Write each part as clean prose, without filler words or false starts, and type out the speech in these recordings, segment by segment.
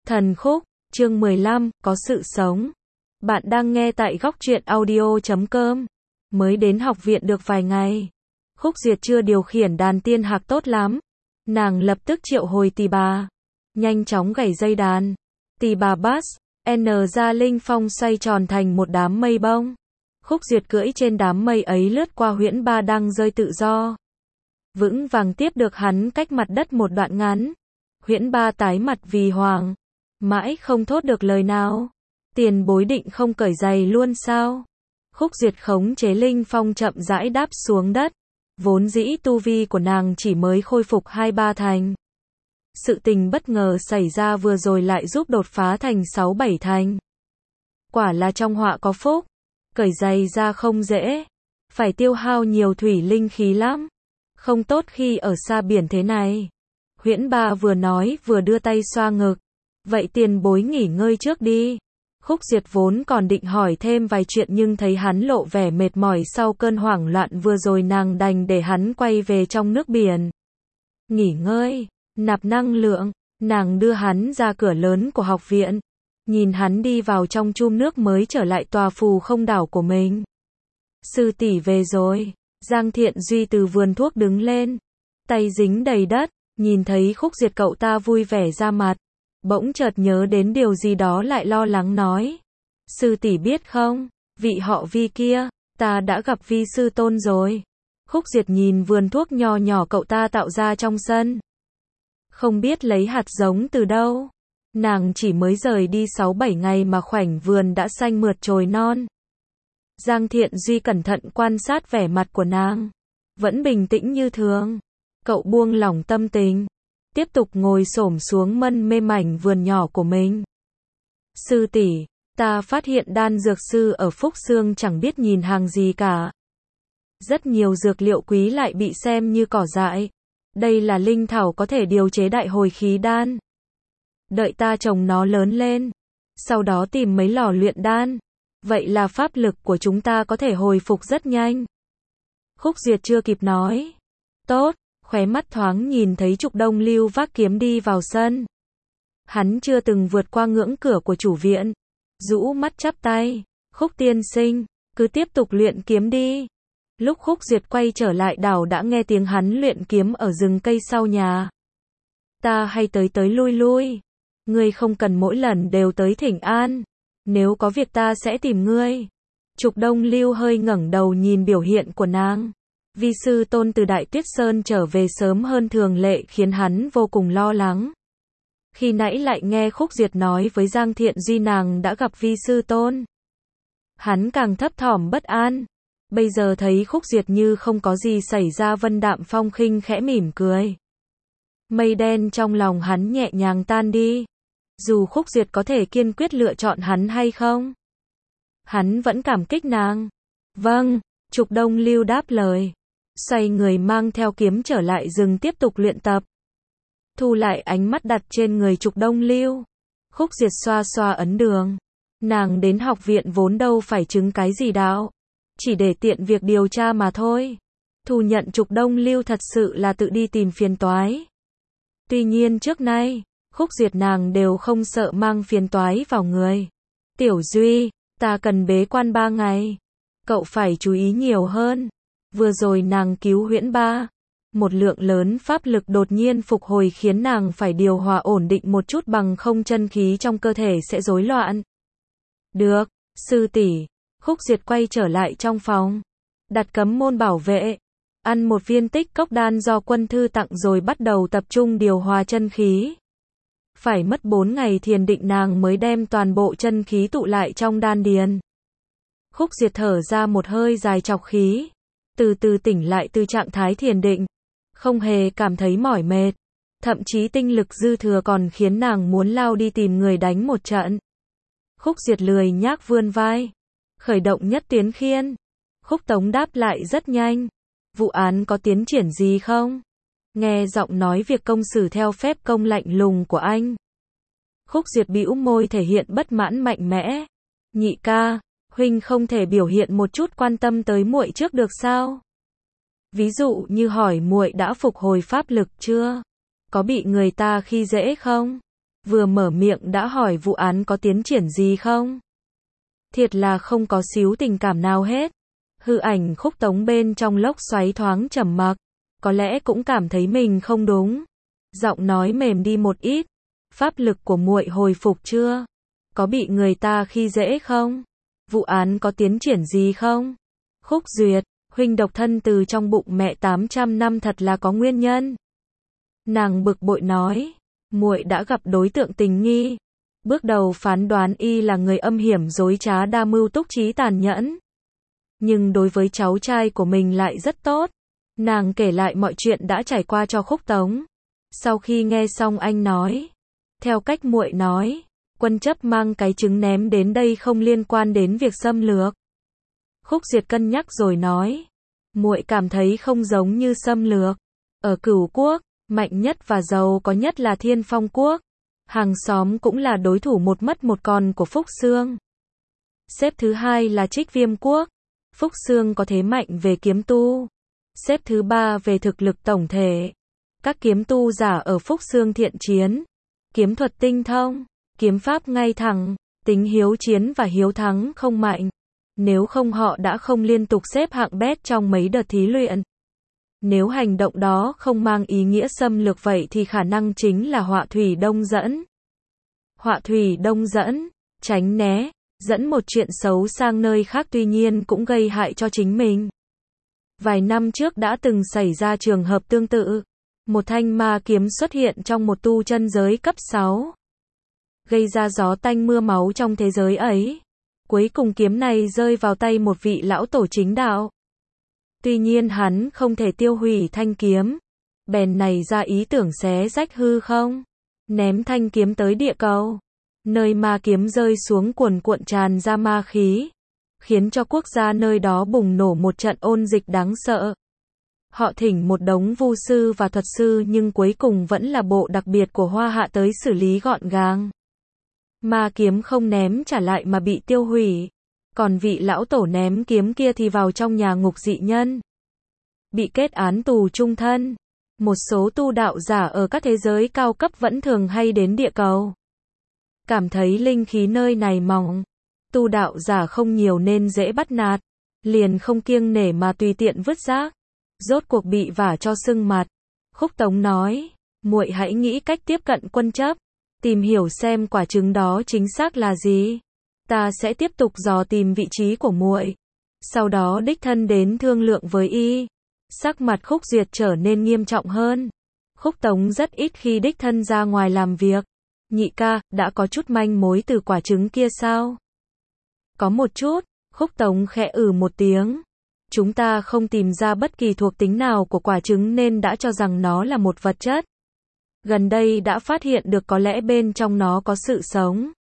Thần khúc, chương 15, có sự sống. Bạn đang nghe tại góc truyện audio.com. Mới đến học viện được vài ngày. Khúc Duyệt chưa điều khiển đàn tiên hạc tốt lắm. Nàng lập tức triệu hồi tỳ bà. Nhanh chóng gảy dây đàn. Tỳ bà bass, N ra linh phong xoay tròn thành một đám mây bông. Khúc Duyệt cưỡi trên đám mây ấy lướt qua huyễn ba đang rơi tự do. Vững vàng tiếp được hắn cách mặt đất một đoạn ngắn. Huyễn ba tái mặt vì hoảng. Mãi không thốt được lời nào. Tiền bối định không cởi giày luôn sao? Khúc Duyệt khống chế linh phong chậm rãi đáp xuống đất. Vốn dĩ tu vi của nàng chỉ mới khôi phục 2-3 thành. Sự tình bất ngờ xảy ra vừa rồi lại giúp đột phá thành 6-7 thành. Quả là trong họa có phúc. Cởi giày ra không dễ. Phải tiêu hao nhiều thủy linh khí lắm. Không tốt khi ở xa biển thế này. Huyễn ba vừa nói vừa đưa tay xoa ngực. Vậy tiền bối nghỉ ngơi trước đi. Khúc Duyệt vốn còn định hỏi thêm vài chuyện nhưng thấy hắn lộ vẻ mệt mỏi sau cơn hoảng loạn vừa rồi nàng đành để hắn quay về trong nước biển. Nghỉ ngơi, nạp năng lượng, nàng đưa hắn ra cửa lớn của học viện. Nhìn hắn đi vào trong chum nước mới trở lại tòa phù không đảo của mình. Sư tỷ về rồi. Giang Thiện Duy từ vườn thuốc đứng lên. Tay dính đầy đất, nhìn thấy Khúc Duyệt cậu ta vui vẻ ra mặt. Bỗng chợt nhớ đến điều gì đó lại lo lắng nói. Sư tỷ biết không, vị họ Vi kia, ta đã gặp Vi sư tôn rồi. Khúc Duyệt nhìn vườn thuốc nho nhỏ cậu ta tạo ra trong sân. Không biết lấy hạt giống từ đâu. Nàng chỉ mới rời đi 6-7 ngày mà khoảnh vườn đã xanh mượt chồi non. Giang Thiện Duy cẩn thận quan sát vẻ mặt của nàng. Vẫn bình tĩnh như thường. Cậu buông lỏng tâm tình. Tiếp tục ngồi xổm xuống mân mê mảnh vườn nhỏ của mình. Sư tỷ, ta phát hiện đan dược sư ở Phúc Xương chẳng biết nhìn hàng gì cả. Rất nhiều dược liệu quý lại bị xem như cỏ dại. Đây là linh thảo có thể điều chế đại hồi khí đan. Đợi ta trồng nó lớn lên. Sau đó tìm mấy lò luyện đan. Vậy là pháp lực của chúng ta có thể hồi phục rất nhanh. Khúc Duyệt chưa kịp nói. Tốt. Khóe mắt thoáng nhìn thấy Trục Đông Lưu vác kiếm đi vào sân. Hắn chưa từng vượt qua ngưỡng cửa của chủ viện. Rũ mắt chắp tay. Khúc tiên sinh, cứ tiếp tục luyện kiếm đi. Lúc Khúc Duyệt quay trở lại đảo đã nghe tiếng hắn luyện kiếm ở rừng cây sau nhà. Ta hay tới lui lui. Ngươi không cần mỗi lần đều tới thỉnh an. Nếu có việc ta sẽ tìm ngươi. Trục Đông Lưu hơi ngẩng đầu nhìn biểu hiện của nàng. Vi sư tôn từ Đại Tuyết Sơn trở về sớm hơn thường lệ khiến hắn vô cùng lo lắng. Khi nãy lại nghe Khúc Duyệt nói với Giang Thiện Duy nàng đã gặp Vi sư tôn. Hắn càng thấp thỏm bất an. Bây giờ thấy Khúc Duyệt như không có gì xảy ra vân đạm phong khinh khẽ mỉm cười. Mây đen trong lòng hắn nhẹ nhàng tan đi. Dù Khúc Duyệt có thể kiên quyết lựa chọn hắn hay không. Hắn vẫn cảm kích nàng. Vâng, Trục Đông Lưu đáp lời. Xoay người mang theo kiếm trở lại rừng tiếp tục luyện tập. Thu lại ánh mắt đặt trên người Trục Đông Lưu. Khúc Duyệt xoa xoa ấn đường. Nàng đến học viện vốn đâu phải chứng cái gì đạo. Chỉ để tiện việc điều tra mà thôi. Thu nhận Trục Đông Lưu thật sự là tự đi tìm phiền toái. Tuy nhiên trước nay, Khúc Duyệt nàng đều không sợ mang phiền toái vào người. Tiểu Duy, ta cần bế quan 3 ngày. Cậu phải chú ý nhiều hơn. Vừa rồi nàng cứu huyễn ba. Một lượng lớn pháp lực đột nhiên phục hồi khiến nàng phải điều hòa ổn định một chút bằng không chân khí trong cơ thể sẽ rối loạn. Được, sư tỷ. Khúc Duyệt quay trở lại trong phòng. Đặt cấm môn bảo vệ. Ăn một viên tích cốc đan do quân thư tặng rồi bắt đầu tập trung điều hòa chân khí. Phải mất 4 ngày thiền định nàng mới đem toàn bộ chân khí tụ lại trong đan điền. Khúc Duyệt thở ra một hơi dài trọc khí. Từ từ tỉnh lại từ trạng thái thiền định. Không hề cảm thấy mỏi mệt. Thậm chí tinh lực dư thừa còn khiến nàng muốn lao đi tìm người đánh một trận. Khúc Duyệt lười nhác vươn vai. Khởi động nhất tuyến khiên. Khúc Tống đáp lại rất nhanh. Vụ án có tiến triển gì không? Nghe giọng nói việc công xử theo phép công lạnh lùng của anh. Khúc Duyệt bĩu môi thể hiện bất mãn mạnh mẽ. Nhị ca, huynh không thể biểu hiện một chút quan tâm tới muội trước được sao? Ví dụ như hỏi muội đã phục hồi pháp lực chưa? Có bị người ta khi dễ không? vừa mở miệng đã hỏi vụ án có tiến triển gì không. Thiệt là không có xíu tình cảm nào hết. Hư ảnh Khúc Tống bên trong lốc xoáy thoáng trầm mặc, có lẽ cũng cảm thấy mình không đúng. Giọng nói mềm đi một ít. Pháp lực của muội hồi phục chưa? Có bị người ta khi dễ không? Vụ án có tiến triển gì không? Khúc Duyệt, huynh độc thân từ trong bụng mẹ 800 năm thật là có nguyên nhân. Nàng bực bội nói, muội đã gặp đối tượng tình nghi. Bước đầu phán đoán y là người âm hiểm dối trá đa mưu túc trí tàn nhẫn. Nhưng đối với cháu trai của mình lại rất tốt. Nàng kể lại mọi chuyện đã trải qua cho Khúc Tống. Sau khi nghe xong anh nói, theo cách muội nói, Quân Chấp mang cái trứng ném đến đây không liên quan đến việc xâm lược. Khúc Duyệt cân nhắc rồi nói, muội cảm thấy không giống như xâm lược. Ở Cửu Quốc, mạnh nhất và giàu có nhất là Thiên Phong Quốc. Hàng xóm cũng là đối thủ một mất một còn của Phúc Xương. Xếp thứ hai là Trích Viêm Quốc. Phúc Xương có thế mạnh về kiếm tu. Xếp thứ ba về thực lực tổng thể. Các kiếm tu giả ở Phúc Xương thiện chiến. Kiếm thuật tinh thông, kiếm pháp ngay thẳng, tính hiếu chiến và hiếu thắng không mạnh. Nếu không họ đã không liên tục xếp hạng bét trong mấy đợt thí luyện. Nếu hành động đó không mang ý nghĩa xâm lược vậy thì khả năng chính là họa thủy đông dẫn. Họa thủy đông dẫn, tránh né, dẫn một chuyện xấu sang nơi khác tuy nhiên cũng gây hại cho chính mình. Vài năm trước đã từng xảy ra trường hợp tương tự. Một thanh ma kiếm xuất hiện trong một tu chân giới cấp 6. Gây ra gió tanh mưa máu trong thế giới ấy. Cuối cùng kiếm này rơi vào tay một vị lão tổ chính đạo. Tuy nhiên hắn không thể tiêu hủy thanh kiếm. Bèn nảy ra ý tưởng xé rách hư không. Ném thanh kiếm tới địa cầu. Nơi ma kiếm rơi xuống cuồn cuộn tràn ra ma khí. Khiến cho quốc gia nơi đó bùng nổ một trận ôn dịch đáng sợ. Họ thỉnh một đống vu sư và thuật sư nhưng cuối cùng vẫn là bộ đặc biệt của Hoa Hạ tới xử lý gọn gàng. Ma kiếm không ném trả lại mà bị tiêu hủy. Còn vị lão tổ ném kiếm kia thì vào trong nhà ngục dị nhân. Bị kết án tù chung thân. Một số tu đạo giả ở các thế giới cao cấp vẫn thường hay đến địa cầu. Cảm thấy linh khí nơi này mỏng. Tu đạo giả không nhiều nên dễ bắt nạt. Liền không kiêng nể mà tùy tiện vứt rác. Rốt cuộc bị vả cho sưng mặt. Khúc Tống nói, muội hãy nghĩ cách tiếp cận Quân Chấp. Tìm hiểu xem quả trứng đó chính xác là gì. Ta sẽ tiếp tục dò tìm vị trí của muội. Sau đó đích thân đến thương lượng với y. Sắc mặt Khúc Duyệt trở nên nghiêm trọng hơn. Khúc Tống rất ít khi đích thân ra ngoài làm việc. Nhị ca, đã có chút manh mối từ quả trứng kia sao? Có một chút. Khúc Tống khẽ một tiếng. Chúng ta không tìm ra bất kỳ thuộc tính nào của quả trứng nên đã cho rằng nó là một vật chất. Gần đây đã phát hiện được có lẽ bên trong nó có sự sống.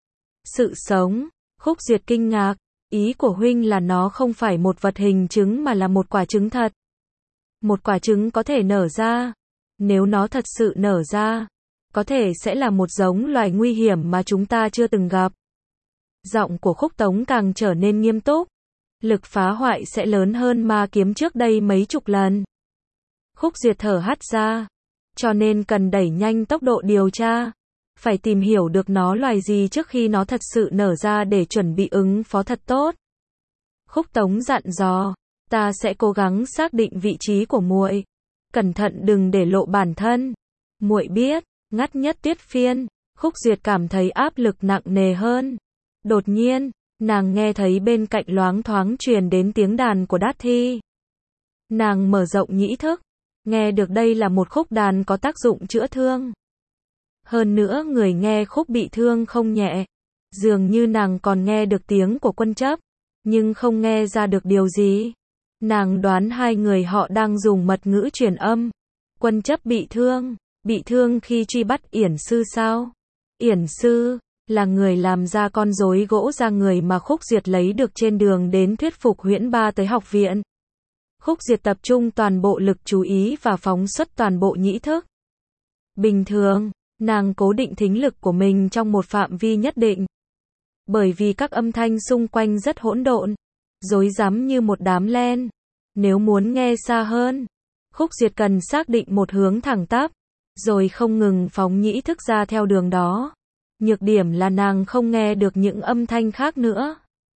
Sự sống? Khúc Duyệt kinh ngạc. Ý của huynh là nó không phải một vật hình trứng mà là một quả trứng thật. Một quả trứng có thể nở ra. Nếu nó thật sự nở ra, có thể sẽ là một giống loài nguy hiểm mà chúng ta chưa từng gặp. Giọng của Khúc Tống càng trở nên nghiêm túc. Lực phá hoại sẽ lớn hơn ma kiếm trước đây mấy chục lần. Khúc Duyệt thở hắt ra. Cho nên cần đẩy nhanh tốc độ điều tra. Phải tìm hiểu được nó loài gì trước khi nó thật sự nở ra để chuẩn bị ứng phó thật tốt. Khúc Tống dặn dò. Ta sẽ cố gắng xác định vị trí của muội. Cẩn thận đừng để lộ bản thân. Muội biết, ngắt nhất Tuyết Phiên. Khúc Duyệt cảm thấy áp lực nặng nề hơn. Đột nhiên, nàng nghe thấy bên cạnh loáng thoáng truyền đến tiếng đàn của Đát Thi. Nàng mở rộng nhĩ thức. Nghe được đây là một khúc đàn có tác dụng chữa thương. Hơn nữa người nghe khúc bị thương không nhẹ. Dường như nàng còn nghe được tiếng của Quân Chấp. Nhưng không nghe ra được điều gì. Nàng đoán hai người họ đang dùng mật ngữ truyền âm. Quân Chấp bị thương khi truy bắt Yển Sư sao? Yển Sư là người làm ra con rối gỗ da người mà Khúc Duyệt lấy được trên đường đến thuyết phục Huyễn Ba tới học viện. Khúc Duyệt tập trung toàn bộ lực chú ý và phóng xuất toàn bộ nhĩ thức. Bình thường, nàng cố định thính lực của mình trong một phạm vi nhất định. Bởi vì các âm thanh xung quanh rất hỗn độn, rối rắm như một đám len. Nếu muốn nghe xa hơn, Khúc Duyệt cần xác định một hướng thẳng tắp. rồi không ngừng phóng nhĩ thức ra theo đường đó. Nhược điểm là nàng không nghe được những âm thanh khác nữa.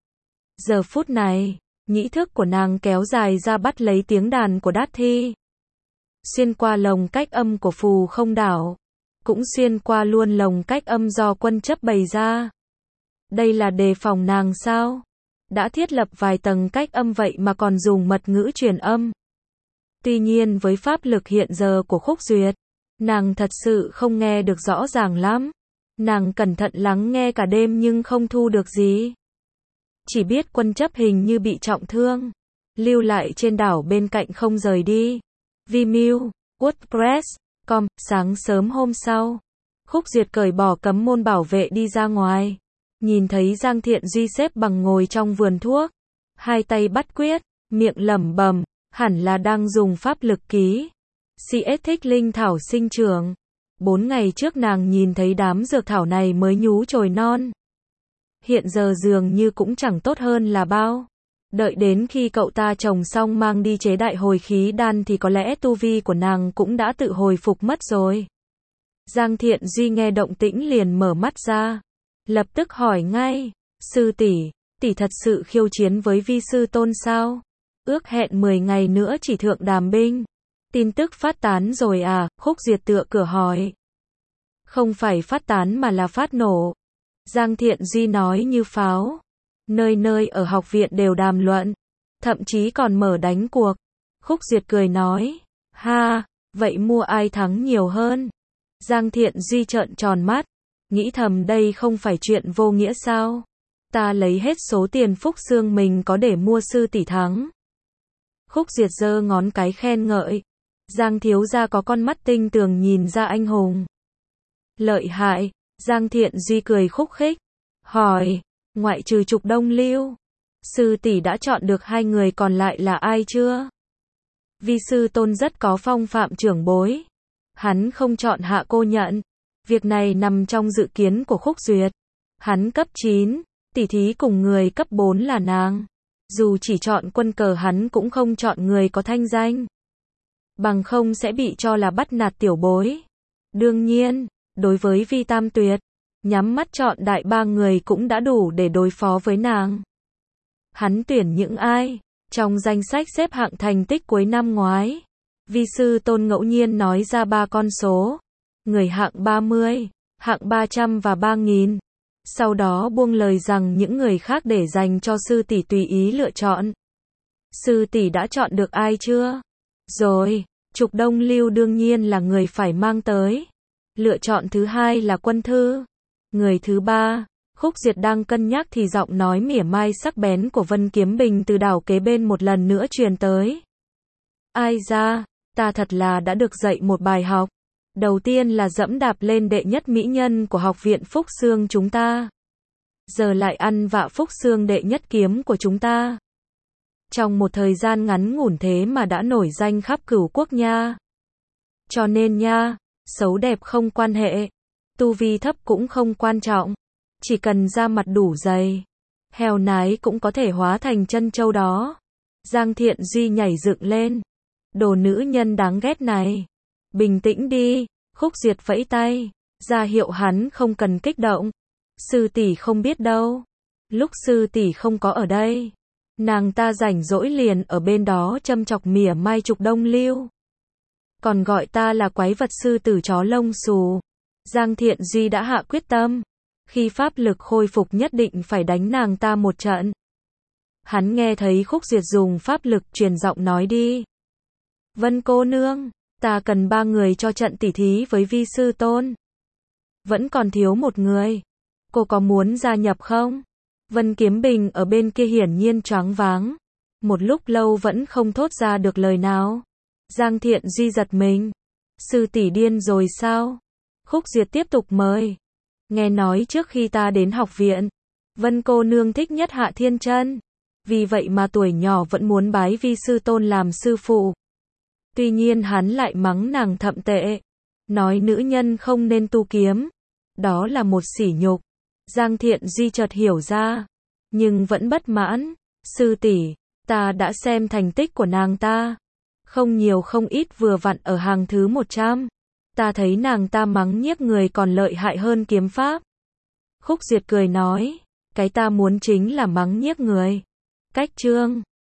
Giờ phút này, nhĩ thức của nàng kéo dài ra bắt lấy tiếng đàn của Đát Thi. Xuyên qua lồng cách âm của Phù Không Đảo, cũng xuyên qua luôn lồng cách âm do Quân Chấp bày ra. Đây là đề phòng nàng sao? Đã thiết lập vài tầng cách âm vậy mà còn dùng mật ngữ truyền âm. Tuy nhiên với pháp lực hiện giờ của Khúc Duyệt, nàng thật sự không nghe được rõ ràng lắm. Nàng cẩn thận lắng nghe cả đêm nhưng không thu được gì. Chỉ biết Quân Chấp hình như bị trọng thương, lưu lại trên đảo bên cạnh không rời đi. Vimeo, WordPress.com. Sáng sớm hôm sau, Khúc Duyệt cởi bỏ cấm môn bảo vệ đi ra ngoài. Nhìn thấy Giang Thiện Duy xếp bằng ngồi trong vườn thuốc, hai tay bắt quyết, miệng lẩm bẩm, hẳn là đang dùng pháp lực ký. CS thích linh thảo sinh trưởng. 4 ngày trước nàng nhìn thấy đám dược thảo này mới nhú chồi non. Hiện giờ dường như cũng chẳng tốt hơn là bao. Đợi đến khi cậu ta trồng xong mang đi chế đại hồi khí đan thì có lẽ tu vi của nàng cũng đã tự hồi phục mất rồi. Giang Thiện Duy nghe động tĩnh liền mở mắt ra. Lập tức hỏi ngay, sư tỷ, tỷ thật sự khiêu chiến với vi sư tôn sao? Ước hẹn 10 ngày nữa chỉ thượng đàm binh. Tin tức phát tán rồi à? Khúc Duyệt tựa cửa hỏi. Không phải phát tán mà là phát nổ. Giang Thiện Duy nói như pháo. Nơi nơi ở học viện đều đàm luận. Thậm chí còn mở đánh cuộc. Khúc Duyệt cười nói. Ha, vậy mua ai thắng nhiều hơn? Giang Thiện Duy trợn tròn mắt. Nghĩ thầm đây không phải chuyện vô nghĩa sao? Ta lấy hết số tiền Phúc Xương mình có để mua sư tỷ thắng. Khúc Duyệt giơ ngón cái khen ngợi. Giang thiếu gia có con mắt tinh tường nhìn ra anh hùng. Lợi hại. Giang Thiện Duy cười khúc khích. Hỏi, ngoại trừ Trục Đông Lưu, sư tỷ đã chọn được 2 người còn lại là ai chưa? Vi sư tôn rất có phong phạm trưởng bối. Hắn không chọn Hạ cô nhận. Việc này nằm trong dự kiến của Khúc Duyệt. Hắn cấp 9, tỉ thí cùng người cấp 4 là nàng. Dù chỉ chọn quân cờ hắn cũng không chọn người có thanh danh. Bằng không sẽ bị cho là bắt nạt tiểu bối. Đương nhiên, đối với Vi Tam Tuyệt, nhắm mắt chọn đại 3 người cũng đã đủ để đối phó với nàng. Hắn tuyển những ai? Trong danh sách xếp hạng thành tích cuối năm ngoái, vi sư tôn ngẫu nhiên nói ra 3 con số. Người hạng 30, hạng 300 và 3.000. Sau đó buông lời rằng những người khác để dành cho sư tỷ tùy ý lựa chọn. Sư tỷ đã chọn được ai chưa? Rồi, Trục Đông Lưu đương nhiên là người phải mang tới. Lựa chọn thứ 2 là Quân Thư. Người thứ 3, Khúc Duyệt đang cân nhắc thì giọng nói mỉa mai sắc bén của Vân Kiếm Bình từ đảo kế bên một lần nữa truyền tới. Ai ra, ta thật là đã được dạy một bài học. Đầu tiên là dẫm đạp lên đệ nhất mỹ nhân của học viện Phúc Xương chúng ta. Giờ lại ăn vạ Phúc Xương đệ nhất kiếm của chúng ta. Trong một thời gian ngắn ngủn thế mà đã nổi danh khắp cửu quốc nha. Cho nên nha, xấu đẹp không quan hệ, tu vi thấp cũng không quan trọng. Chỉ cần da mặt đủ dày, heo nái cũng có thể hóa thành chân châu đó. Giang Thiện Duy nhảy dựng lên. Đồ nữ nhân đáng ghét này. Bình tĩnh đi, Khúc Duyệt vẫy tay, ra hiệu hắn không cần kích động. Sư tỷ không biết đâu. Lúc sư tỷ không có ở đây, nàng ta rảnh rỗi liền ở bên đó châm chọc mỉa mai Trục Đông Lưu. Còn gọi ta là quái vật sư tử chó lông xù. Giang Thiện Duy đã hạ quyết tâm. Khi pháp lực khôi phục nhất định phải đánh nàng ta một trận. Hắn nghe thấy Khúc Duyệt dùng pháp lực truyền giọng nói đi. Vân cô nương, ta cần 3 người cho trận tỉ thí với vi sư tôn. Vẫn còn thiếu một người. Cô có muốn gia nhập không? Vân Kiếm Bình ở bên kia hiển nhiên choáng váng. Một lúc lâu vẫn không thốt ra được lời nào. Giang Thiện Duy giật mình. Sư tỷ điên rồi sao? Khúc Duyệt tiếp tục mời. Nghe nói trước khi ta đến học viện, Vân cô nương thích nhất Hạ Thiên Chân. Vì vậy mà tuổi nhỏ vẫn muốn bái vi sư tôn làm sư phụ. Tuy nhiên hắn lại mắng nàng thậm tệ. Nói nữ nhân không nên tu kiếm. Đó là một sỉ nhục. Giang Thiện Duy chợt hiểu ra. Nhưng vẫn bất mãn. Sư tỷ, ta đã xem thành tích của nàng ta. Không nhiều không ít vừa vặn ở hàng thứ 100. Ta thấy nàng ta mắng nhiếc người còn lợi hại hơn kiếm pháp. Khúc Duyệt cười nói, cái ta muốn chính là mắng nhiếc người. Cách chương